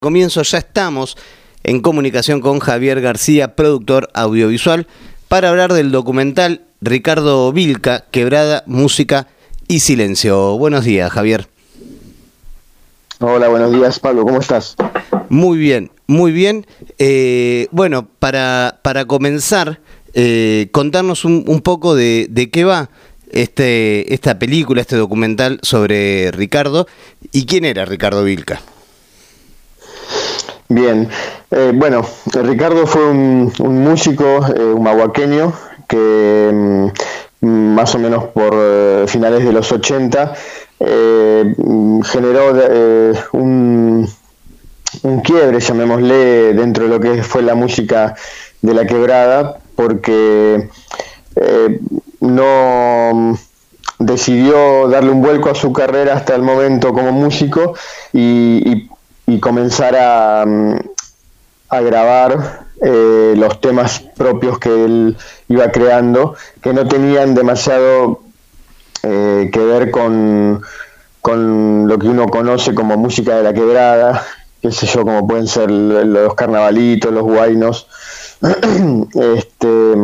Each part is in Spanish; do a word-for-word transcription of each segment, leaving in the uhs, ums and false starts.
Comienzo, ya estamos en comunicación con Javier García, productor audiovisual, para hablar del documental Ricardo Vilca, Quebrada, Música y Silencio. Buenos días, Javier. Hola, buenos días, Pablo, ¿cómo estás? Muy bien, muy bien. Eh, bueno, para, para comenzar, eh, contarnos un, un poco de, de qué va este, esta película, este documental sobre Ricardo, y quién era Ricardo Vilca. Bien, eh, bueno, Ricardo fue un, un músico, eh, un mahuaqueño, que mm, más o menos por eh, finales de los ochenta eh, generó eh, un, un quiebre, llamémosle, dentro de lo que fue la música de la quebrada, porque eh, no decidió darle un vuelco a su carrera hasta el momento como músico y, y y comenzar a, a grabar eh, los temas propios que él iba creando, que no tenían demasiado eh, que ver con, con lo que uno conoce como música de la quebrada, qué sé yo, como pueden ser los carnavalitos, los huaynos. este,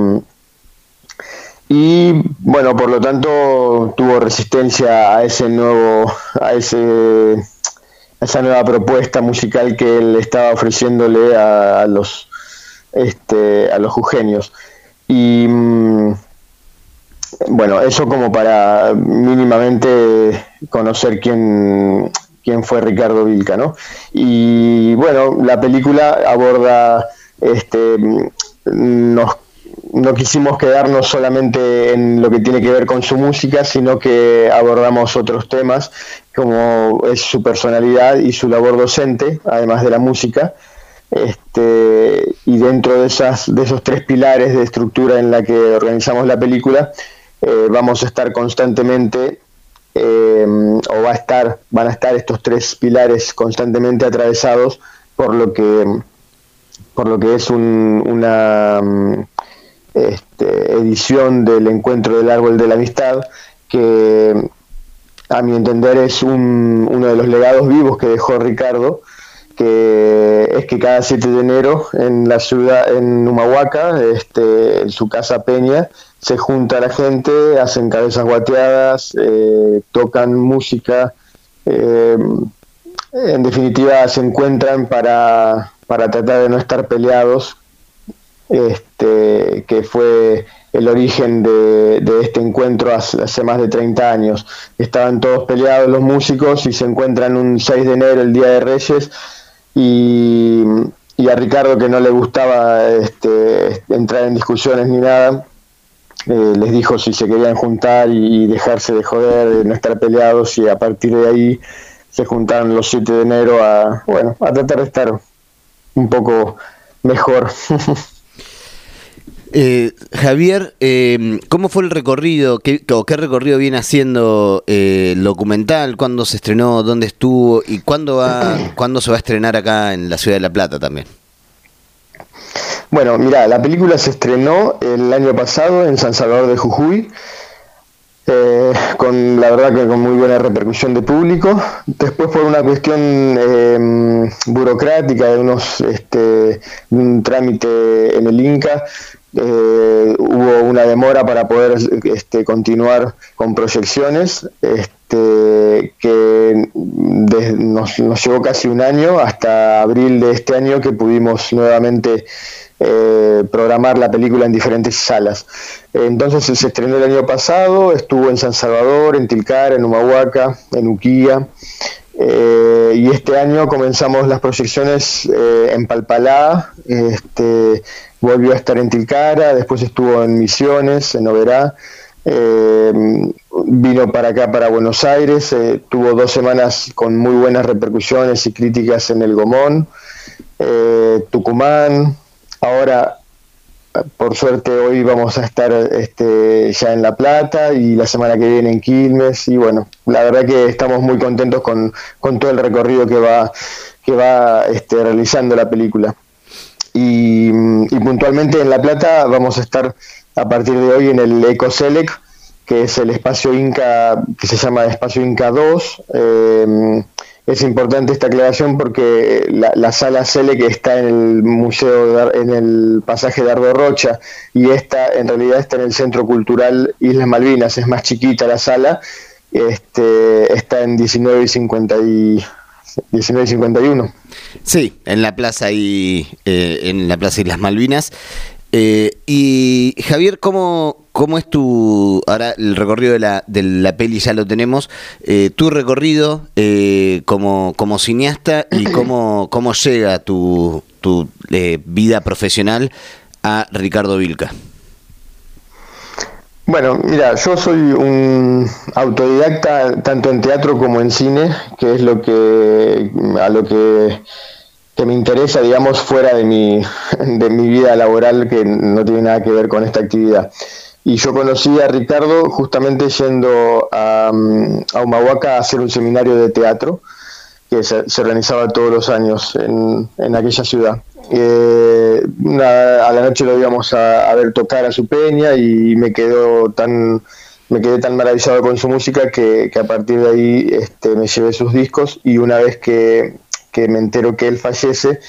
y bueno, por lo tanto tuvo resistencia a ese nuevo, a ese esa nueva propuesta musical que él estaba ofreciéndole a, a los este a los jujeños. Y mmm, bueno, eso como para mínimamente conocer quién quién fue Ricardo Vilca, ¿no? Y bueno, la película aborda este nos no quisimos quedarnos solamente en lo que tiene que ver con su música, sino que abordamos otros temas, como es su personalidad y su labor docente, además de la música. Este, y dentro de, esas, de esos tres pilares de estructura en la que organizamos la película, eh, vamos a estar constantemente, eh, o va a estar, van a estar estos tres pilares constantemente atravesados por lo que, por lo que es un, una... Este, edición del Encuentro del Árbol de la Amistad, que a mi entender es un, uno de los legados vivos que dejó Ricardo, que es que cada siete de enero en la ciudad, en Humahuaca, este, en su casa Peña, se junta la gente, hacen cabezas guateadas, eh, tocan música, eh, en definitiva se encuentran para, para tratar de no estar peleados, Este, que fue el origen de, de este encuentro hace, hace más de treinta años. Estaban todos peleados los músicos y se encuentran un seis de enero, el Día de Reyes, y, y a Ricardo, que no le gustaba este, entrar en discusiones ni nada, eh, les dijo si se querían juntar y dejarse de joder, de no estar peleados, y a partir de ahí se juntaron los siete de enero a, bueno, a tratar de estar un poco mejor. Eh, Javier, eh, ¿cómo fue el recorrido? ¿Qué, o qué recorrido viene haciendo eh, el documental? ¿Cuándo se estrenó? ¿Dónde estuvo? ¿Y cuándo va, cuándo se va a estrenar acá en la ciudad de La Plata también? Bueno, mira, la película se estrenó el año pasado en San Salvador de Jujuy, eh, con la verdad que con muy buena repercusión de público. Después, por una cuestión eh, burocrática de unos este, un trámite en el Inca, Eh, hubo una demora para poder este, continuar con proyecciones, este, que de, nos, nos llevó casi un año, hasta abril de este año que pudimos nuevamente eh, programar la película en diferentes salas. Entonces se estrenó el año pasado, estuvo en San Salvador, en Tilcara, en Humahuaca, en Uquía, eh, y este año comenzamos las proyecciones eh, en Palpalá. este Volvió a estar en Tilcara, después estuvo en Misiones, en Oberá, eh, vino para acá, para Buenos Aires, eh, tuvo dos semanas con muy buenas repercusiones y críticas en El Gomón, eh, Tucumán. Ahora, por suerte, hoy vamos a estar este, ya en La Plata, y la semana que viene en Quilmes, y bueno, la verdad que estamos muy contentos con, con todo el recorrido que va, que va este, realizando la película. Y, y puntualmente en La Plata vamos a estar a partir de hoy en el Ecoselec, que es el espacio Inca, que se llama Espacio Inca dos. Eh, es importante esta aclaración porque la, la sala Cele, que está en el museo, de, en el pasaje de Dardo Rocha, y esta en realidad está en el Centro Cultural Islas Malvinas, es más chiquita la sala, este, está en diecinueve y cincuenta y uno. Sí, en la plaza y eh, en la plaza Islas Malvinas. Eh, y Javier, ¿cómo, cómo es tu, ahora el recorrido de la, de la peli ya lo tenemos, eh, tu recorrido eh, como, como cineasta y cómo, cómo llega tu, tu eh, vida profesional a Ricardo Vilca? Bueno, mira, yo soy un autodidacta tanto en teatro como en cine, que es lo que a lo que, que me interesa, digamos, fuera de mi de mi vida laboral, que no tiene nada que ver con esta actividad. Y yo conocí a Ricardo justamente yendo a, a Humahuaca a hacer un seminario de teatro que se, se organizaba todos los años en, en aquella ciudad. Eh, una, a la noche lo íbamos a, a ver tocar a su peña y me quedó tan me quedé tan maravillado con su música que, que a partir de ahí este, me llevé sus discos, y una vez que, que me entero que él fallece,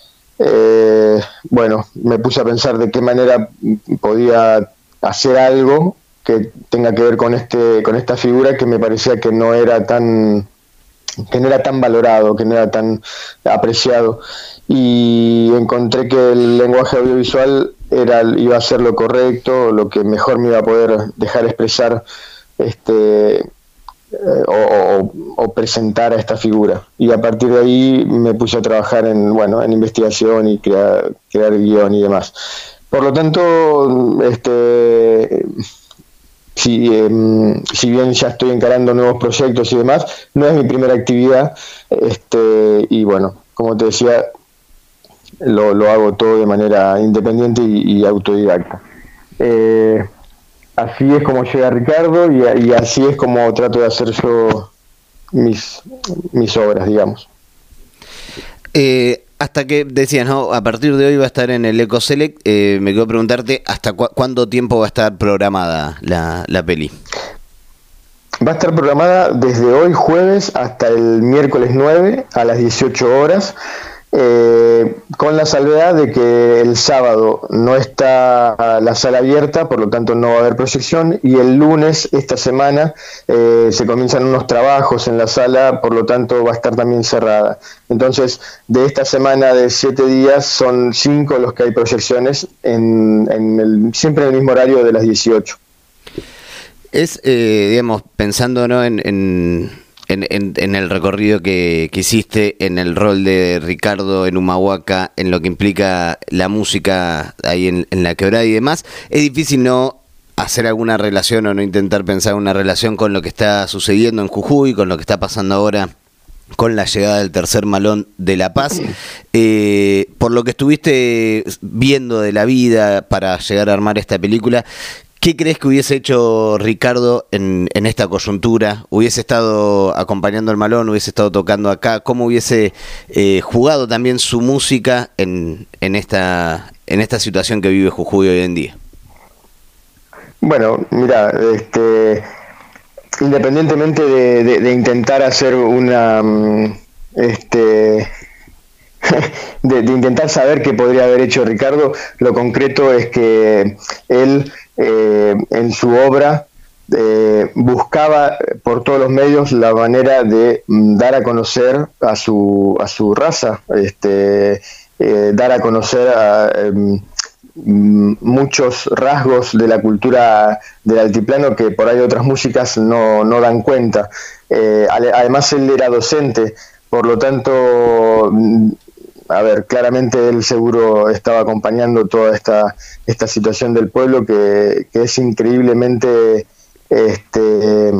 eh, bueno, me puse a pensar de qué manera podía hacer algo que tenga que ver con este con esta figura que me parecía que no era tan que no era tan valorado, que no era tan apreciado, y encontré que el lenguaje audiovisual era iba a ser lo correcto, lo que mejor me iba a poder dejar expresar este eh, o, o, o presentar a esta figura, y a partir de ahí me puse a trabajar en bueno en investigación y crear, crear guión y demás. Por lo tanto, este Si, eh, si bien ya estoy encarando nuevos proyectos y demás, no es mi primera actividad, este, y bueno, como te decía, lo, lo hago todo de manera independiente y, y autodidacta. Eh, así es como llega Ricardo, y, y así es como trato de hacer yo mis, mis obras, digamos. Eh, hasta que decías, ¿no? A partir de hoy va a estar en el EcoSelect. Eh, me quedo preguntarte, ¿hasta cu- cuánto tiempo va a estar programada la, la peli? Va a estar programada desde hoy jueves hasta el miércoles nueve a las dieciocho horas, eh, con la salvedad de que el sábado no está la sala abierta, por lo tanto no va a haber proyección, y el lunes esta semana eh, se comienzan unos trabajos en la sala, por lo tanto va a estar también cerrada. Entonces, de esta semana de siete días son cinco los que hay proyecciones, en, en el, siempre en el mismo horario de las dieciocho. Es, eh, digamos, pensando, ¿no? en... en... En, en, en el recorrido que, que hiciste, en el rol de Ricardo en Humahuaca, en lo que implica la música ahí en, en la quebrada y demás, es difícil no hacer alguna relación o no intentar pensar una relación con lo que está sucediendo en Jujuy, con lo que está pasando ahora con la llegada del tercer malón de La Paz. Eh, por lo que estuviste viendo de la vida para llegar a armar esta película, ¿qué crees que hubiese hecho Ricardo en, en esta coyuntura? ¿Hubiese estado acompañando al malón? ¿Hubiese estado tocando acá? ¿Cómo hubiese eh, jugado también su música en, en, esta, en esta situación que vive Jujuy hoy en día? Bueno, mira, este, independientemente de, de, de intentar hacer una... este de, de intentar saber qué podría haber hecho Ricardo, lo concreto es que él eh, en su obra eh, buscaba por todos los medios la manera de mm, dar a conocer a su a su raza, este eh, dar a conocer a eh, muchos rasgos de la cultura del altiplano que por ahí otras músicas no, no dan cuenta. Eh, además él era docente, por lo tanto, a ver, claramente él seguro estaba acompañando toda esta esta situación del pueblo que, que es increíblemente, este,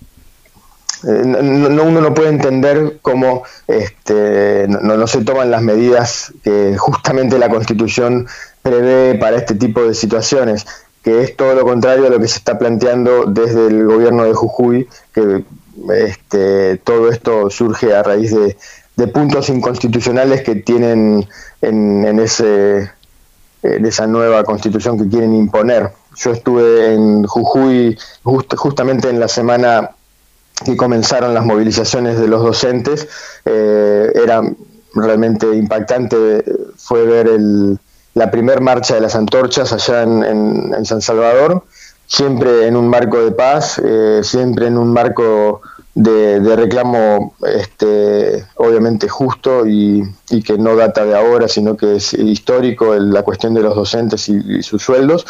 no, no, uno no puede entender cómo este, no, no se toman las medidas que justamente la Constitución prevé para este tipo de situaciones, que es todo lo contrario a lo que se está planteando desde el gobierno de Jujuy, que este, todo esto surge a raíz de de puntos inconstitucionales que tienen en, en ese en esa nueva constitución que quieren imponer. Yo estuve en Jujuy just, justamente en la semana que comenzaron las movilizaciones de los docentes. Eh, era realmente impactante, fue ver el, la primer marcha de las antorchas allá en, en, en San Salvador, siempre en un marco de paz, eh, siempre en un marco de, de reclamo este, obviamente justo y, y que no data de ahora, sino que es histórico, el, la cuestión de los docentes y, y sus sueldos.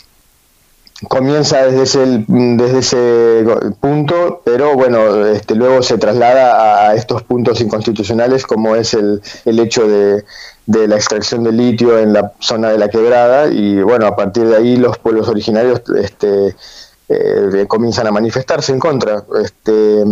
Comienza desde ese, desde ese punto, pero bueno, este, luego se traslada a estos puntos inconstitucionales, como es el, el hecho de, de la extracción de litio en la zona de la Quebrada, y bueno, a partir de ahí los pueblos originarios este, eh, comienzan a manifestarse en contra. Este,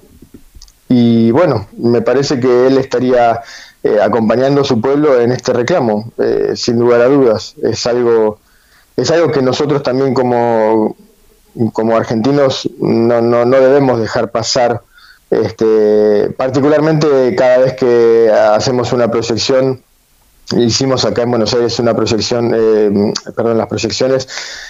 y bueno, me parece que él estaría eh, acompañando a su pueblo en este reclamo, eh, sin lugar a dudas. Es algo... Es algo que nosotros también como, como argentinos no, no, no debemos dejar pasar, este, particularmente cada vez que hacemos una proyección. Hicimos acá en Buenos Aires una proyección, eh, perdón, las proyecciones,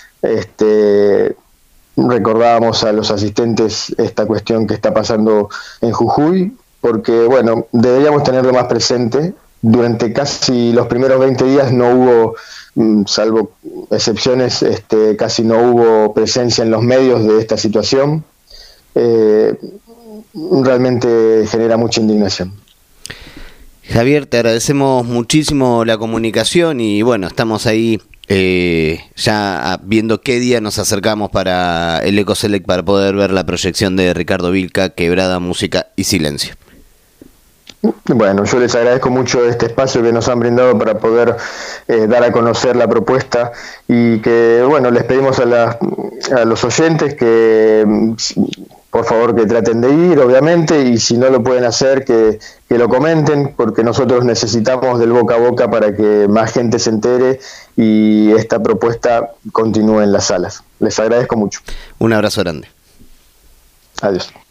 este, recordábamos a los asistentes esta cuestión que está pasando en Jujuy, porque bueno, deberíamos tenerlo más presente. Durante casi los primeros veinte días no hubo, salvo excepciones, este, casi no hubo presencia en los medios de esta situación. Eh, realmente genera mucha indignación. Javier, te agradecemos muchísimo la comunicación y bueno, estamos ahí eh, ya viendo qué día nos acercamos para el Ecoselect para poder ver la proyección de Ricardo Vilca, Quebrada, Música y Silencio. Bueno, yo les agradezco mucho este espacio que nos han brindado para poder eh, dar a conocer la propuesta y que, bueno, les pedimos a, la, a los oyentes que, por favor, que traten de ir, obviamente, y si no lo pueden hacer, que, que lo comenten, porque nosotros necesitamos del boca a boca para que más gente se entere y esta propuesta continúe en las salas. Les agradezco mucho. Un abrazo grande. Adiós.